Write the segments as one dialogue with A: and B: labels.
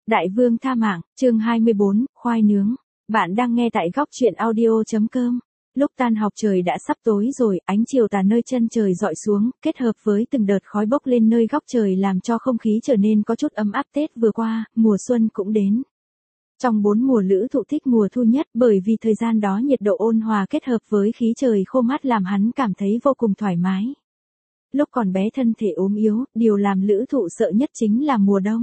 A: Đại vương tha mạng, chương 24, khoai nướng. Bạn đang nghe tại góc truyện audio.com. Lúc tan học trời đã sắp tối rồi, ánh chiều tà nơi chân trời dọi xuống, kết hợp với từng đợt khói bốc lên nơi góc trời làm cho không khí trở nên có chút ấm áp. Tết vừa qua, mùa xuân cũng đến. Trong 4 mùa Lữ Thụ thích mùa thu nhất bởi vì thời gian đó nhiệt độ ôn hòa kết hợp với khí trời khô mát làm hắn cảm thấy vô cùng thoải mái. Lúc còn bé thân thể ốm yếu, điều làm Lữ Thụ sợ nhất chính là mùa đông.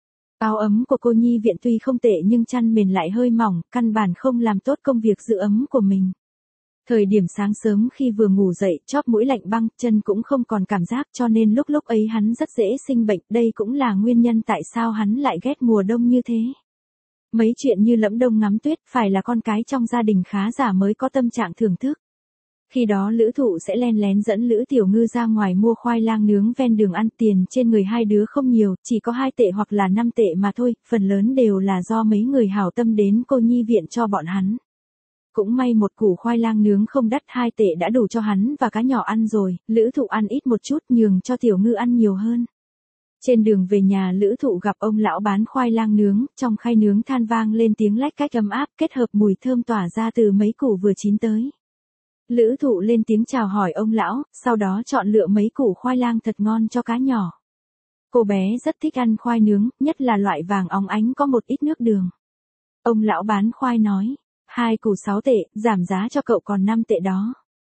A: Áo ấm của cô nhi viện tuy không tệ nhưng chăn mền lại hơi mỏng, căn bản không làm tốt công việc giữ ấm của mình. Thời điểm sáng sớm khi vừa ngủ dậy, chóp mũi lạnh băng, chân cũng không còn cảm giác cho nên lúc ấy hắn rất dễ sinh bệnh, đây cũng là nguyên nhân tại sao hắn lại ghét mùa đông như thế. Mấy chuyện như lẫm đông ngắm tuyết phải là con cái trong gia đình khá giả mới có tâm trạng thưởng thức. Khi đó Lữ Thụ sẽ len lén dẫn Lữ Tiểu Ngư ra ngoài mua khoai lang nướng ven đường ăn, tiền trên người hai đứa không nhiều, chỉ có 2 tệ hoặc là 5 tệ mà thôi, phần lớn đều là do mấy người hảo tâm đến cô nhi viện cho bọn hắn. Cũng may một củ khoai lang nướng không đắt, 2 tệ đã đủ cho hắn và cá nhỏ ăn rồi, Lữ Thụ ăn ít một chút nhường cho Tiểu Ngư ăn nhiều hơn. Trên đường về nhà Lữ Thụ gặp ông lão bán khoai lang nướng, trong khay nướng than vang lên tiếng lách cách ấm áp kết hợp mùi thơm tỏa ra từ mấy củ vừa chín tới. Lữ Thụ lên tiếng chào hỏi ông lão, sau đó chọn lựa mấy củ khoai lang thật ngon cho cá nhỏ. Cô bé rất thích ăn khoai nướng, nhất là loại vàng óng ánh có một ít nước đường. Ông lão bán khoai nói, 2 củ 6 tệ, giảm giá cho cậu còn 5 tệ đó.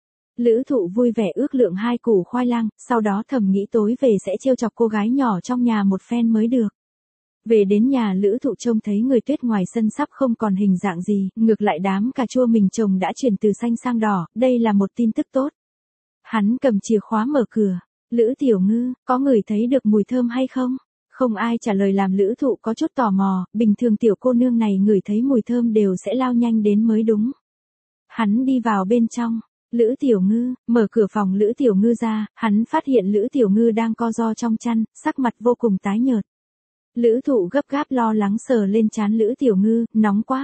A: Lữ Thụ vui vẻ ước lượng 2 củ khoai lang, sau đó thầm nghĩ tối về sẽ trêu chọc cô gái nhỏ trong nhà một phen mới được. Về đến nhà Lữ Thụ trông thấy người tuyết ngoài sân sắp không còn hình dạng gì, ngược lại đám cà chua mình trồng đã chuyển từ xanh sang đỏ, đây là một tin tức tốt. Hắn cầm chìa khóa mở cửa, Lữ Tiểu Ngư, có người thấy được mùi thơm hay không? Không ai trả lời làm Lữ Thụ có chút tò mò, bình thường tiểu cô nương này ngửi thấy mùi thơm đều sẽ lao nhanh đến mới đúng. Hắn đi vào bên trong. Lữ Tiểu Ngư, mở cửa phòng Lữ Tiểu Ngư ra, hắn phát hiện Lữ Tiểu Ngư đang co ro trong chăn, sắc mặt vô cùng tái nhợt. Lữ Thụ gấp gáp lo lắng sờ lên trán Lữ Tiểu Ngư, nóng quá.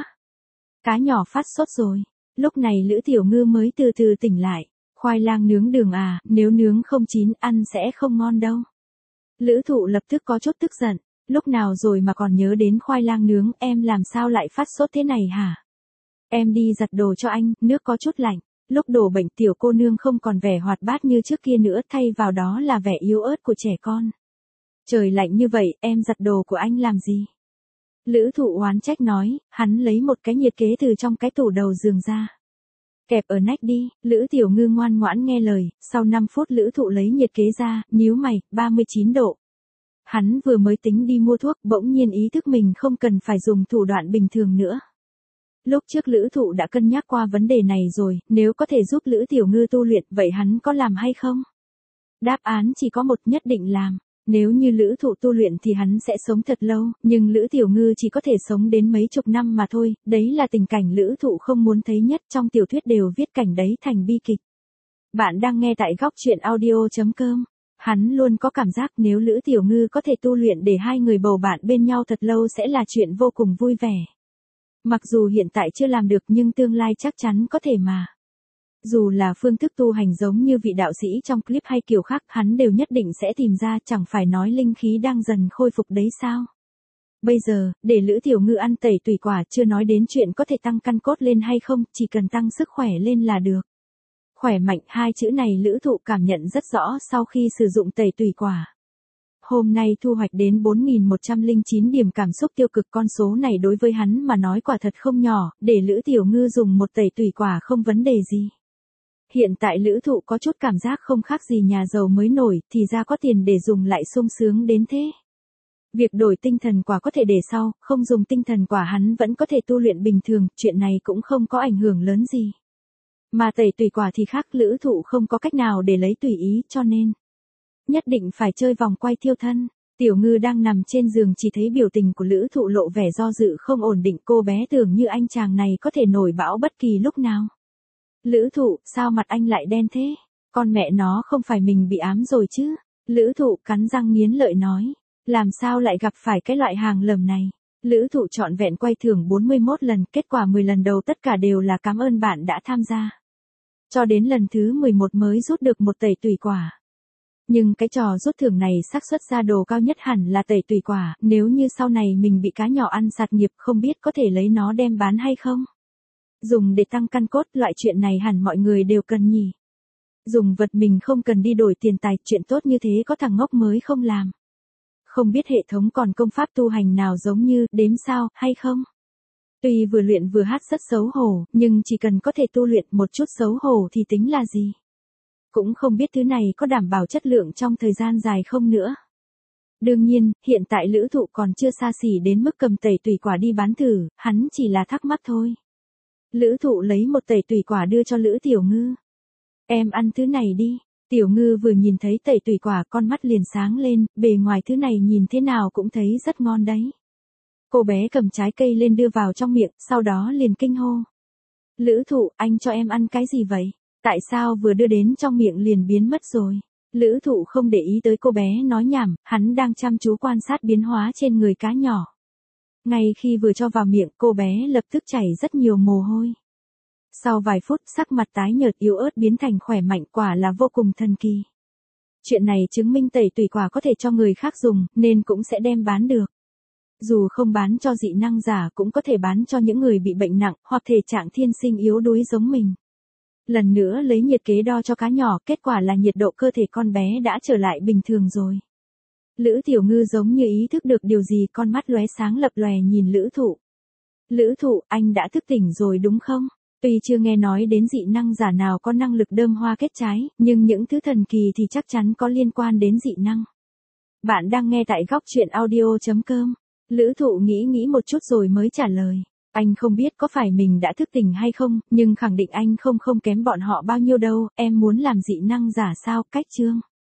A: Cá nhỏ phát sốt rồi. Lúc này Lữ Tiểu Ngư mới từ từ tỉnh lại. Khoai lang nướng đường à, nếu nướng không chín ăn sẽ không ngon đâu. Lữ Thụ lập tức có chút tức giận. Lúc nào rồi mà còn nhớ đến khoai lang nướng, em làm sao lại phát sốt thế này hả? Em đi giặt đồ cho anh, nước có chút lạnh. Lúc đổ bệnh tiểu cô nương không còn vẻ hoạt bát như trước kia nữa, thay vào đó là vẻ yếu ớt của trẻ con. Trời lạnh như vậy, em giặt đồ của anh làm gì? Lữ Thụ oán trách nói, hắn lấy một cái nhiệt kế từ trong cái tủ đầu giường ra. Kẹp ở nách đi, Lữ Tiểu Ngư ngoan ngoãn nghe lời, sau 5 phút Lữ Thụ lấy nhiệt kế ra, nhíu mày, 39 độ. Hắn vừa mới tính đi mua thuốc, bỗng nhiên ý thức mình không cần phải dùng thủ đoạn bình thường nữa. Lúc trước Lữ Thụ đã cân nhắc qua vấn đề này rồi, nếu có thể giúp Lữ Tiểu Ngư tu luyện, vậy hắn có làm hay không? Đáp án chỉ có một, nhất định làm. Nếu như Lữ Thụ tu luyện thì hắn sẽ sống thật lâu, nhưng Lữ Tiểu Ngư chỉ có thể sống đến mấy chục năm mà thôi, đấy là tình cảnh Lữ Thụ không muốn thấy nhất, trong tiểu thuyết đều viết cảnh đấy thành bi kịch. Bạn đang nghe tại góc truyện audio.com. Hắn luôn có cảm giác nếu Lữ Tiểu Ngư có thể tu luyện để hai người bầu bạn bên nhau thật lâu sẽ là chuyện vô cùng vui vẻ. Mặc dù hiện tại chưa làm được nhưng tương lai chắc chắn có thể mà. Dù là phương thức tu hành giống như vị đạo sĩ trong clip hay kiểu khác, hắn đều nhất định sẽ tìm ra, chẳng phải nói linh khí đang dần khôi phục đấy sao. Bây giờ, để Lữ Tiểu Ngư ăn tẩy tùy quả chưa nói đến chuyện có thể tăng căn cốt lên hay không, chỉ cần tăng sức khỏe lên là được. Khỏe mạnh, 2 chữ này Lữ Thụ cảm nhận rất rõ sau khi sử dụng tẩy tùy quả. Hôm nay thu hoạch đến 4.109 điểm cảm xúc tiêu cực, con số này đối với hắn mà nói quả thật không nhỏ, để Lữ Tiểu Ngư dùng một tẩy tùy quả không vấn đề gì. Hiện tại Lữ Thụ có chút cảm giác không khác gì nhà giàu mới nổi, thì ra có tiền để dùng lại sung sướng đến thế. Việc đổi tinh thần quả có thể để sau, không dùng tinh thần quả hắn vẫn có thể tu luyện bình thường, chuyện này cũng không có ảnh hưởng lớn gì. Mà tẩy tùy quả thì khác, Lữ Thụ không có cách nào để lấy tùy ý cho nên nhất định phải chơi vòng quay thiêu thân. Tiểu Ngư đang nằm trên giường chỉ thấy biểu tình của Lữ Thụ lộ vẻ do dự không ổn định, cô bé tưởng như anh chàng này có thể nổi bão bất kỳ lúc nào. Lữ Thụ, sao mặt anh lại đen thế? Con mẹ nó không phải mình bị ám rồi chứ? Lữ Thụ cắn răng nghiến lợi nói. Làm sao lại gặp phải cái loại hàng lầm này? Lữ Thụ trọn vẹn quay thưởng 41 lần, kết quả 10 lần đầu tất cả đều là cảm ơn bạn đã tham gia. Cho đến lần thứ 11 mới rút được một tẩy tùy quả. Nhưng cái trò rút thưởng này xác suất ra đồ cao nhất hẳn là tẩy tùy quả, nếu như sau này mình bị cá nhỏ ăn sạt nghiệp không biết có thể lấy nó đem bán hay không. Dùng để tăng căn cốt, loại chuyện này hẳn mọi người đều cần nhỉ. Dùng vật mình không cần đi đổi tiền tài, chuyện tốt như thế có thằng ngốc mới không làm. Không biết hệ thống còn công pháp tu hành nào giống như đếm sao hay không? Tuy vừa luyện vừa hát rất xấu hổ, nhưng chỉ cần có thể tu luyện một chút xấu hổ thì tính là gì? Cũng không biết thứ này có đảm bảo chất lượng trong thời gian dài không nữa. Đương nhiên, hiện tại Lữ Thụ còn chưa xa xỉ đến mức cầm tẩy tùy quả đi bán thử, hắn chỉ là thắc mắc thôi. Lữ Thụ lấy một tẩy tùy quả đưa cho Lữ Tiểu Ngư. Em ăn thứ này đi. Tiểu Ngư vừa nhìn thấy tẩy tùy quả con mắt liền sáng lên, bề ngoài thứ này nhìn thế nào cũng thấy rất ngon đấy. Cô bé cầm trái cây lên đưa vào trong miệng, sau đó liền kinh hô. Lữ Thụ, anh cho em ăn cái gì vậy? Tại sao vừa đưa đến trong miệng liền biến mất rồi? Lữ Thụ không để ý tới cô bé nói nhảm, hắn đang chăm chú quan sát biến hóa trên người cá nhỏ. Ngay khi vừa cho vào miệng, cô bé lập tức chảy rất nhiều mồ hôi. Sau vài phút, sắc mặt tái nhợt yếu ớt biến thành khỏe mạnh, quả là vô cùng thần kỳ. Chuyện này chứng minh tẩy tùy quả có thể cho người khác dùng, nên cũng sẽ đem bán được. Dù không bán cho dị năng giả cũng có thể bán cho những người bị bệnh nặng, hoặc thể trạng thiên sinh yếu đuối giống mình. Lần nữa lấy nhiệt kế đo cho cá nhỏ, kết quả là nhiệt độ cơ thể con bé đã trở lại bình thường rồi. Lữ Tiểu Ngư giống như ý thức được điều gì, con mắt lóe sáng lập lòe nhìn Lữ Thụ. Lữ Thụ, anh đã thức tỉnh rồi đúng không? Tuy chưa nghe nói đến dị năng giả nào có năng lực đơm hoa kết trái, nhưng những thứ thần kỳ thì chắc chắn có liên quan đến dị năng. Bạn đang nghe tại góc truyện audio.com. Lữ Thụ nghĩ một chút rồi mới trả lời. Anh không biết có phải mình đã thức tỉnh hay không, nhưng khẳng định anh không kém bọn họ bao nhiêu đâu, em muốn làm dị năng giả sao, cách chương.